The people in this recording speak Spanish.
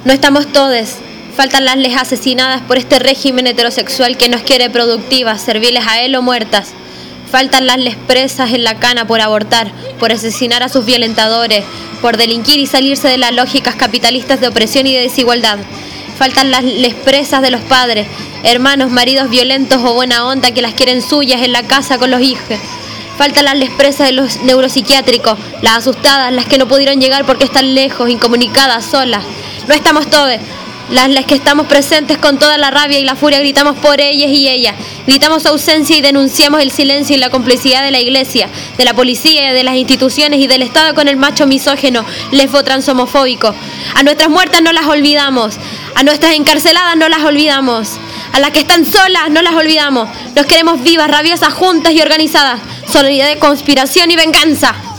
No estamos todes. Faltan las les asesinadas por este régimen heterosexual que nos quiere productivas, serviles a él o muertas. Faltan las les presas en la cana por abortar, por asesinar a sus violentadores, por delinquir y salirse de las lógicas capitalistas de opresión y de desigualdad. Faltan las les presas de los padres, hermanos, maridos violentos o buena onda que las quieren suyas en la casa con los hijos. Faltan las les presas de los neuropsiquiátricos, las asustadas, las que no pudieron llegar porque están lejos, incomunicadas, solas. No estamos todos. Las que estamos presentes con toda la rabia y la furia gritamos por ellas y ellas. Gritamos ausencia y denunciamos el silencio y la complicidad de la iglesia, de la policía, de las instituciones y del Estado con el macho misógeno, lesbo-transhomofóbico. A nuestras muertas no las olvidamos, a nuestras encarceladas no las olvidamos, a las que están solas no las olvidamos. Nos queremos vivas, rabiosas, juntas y organizadas. Solidaridad, conspiración y venganza.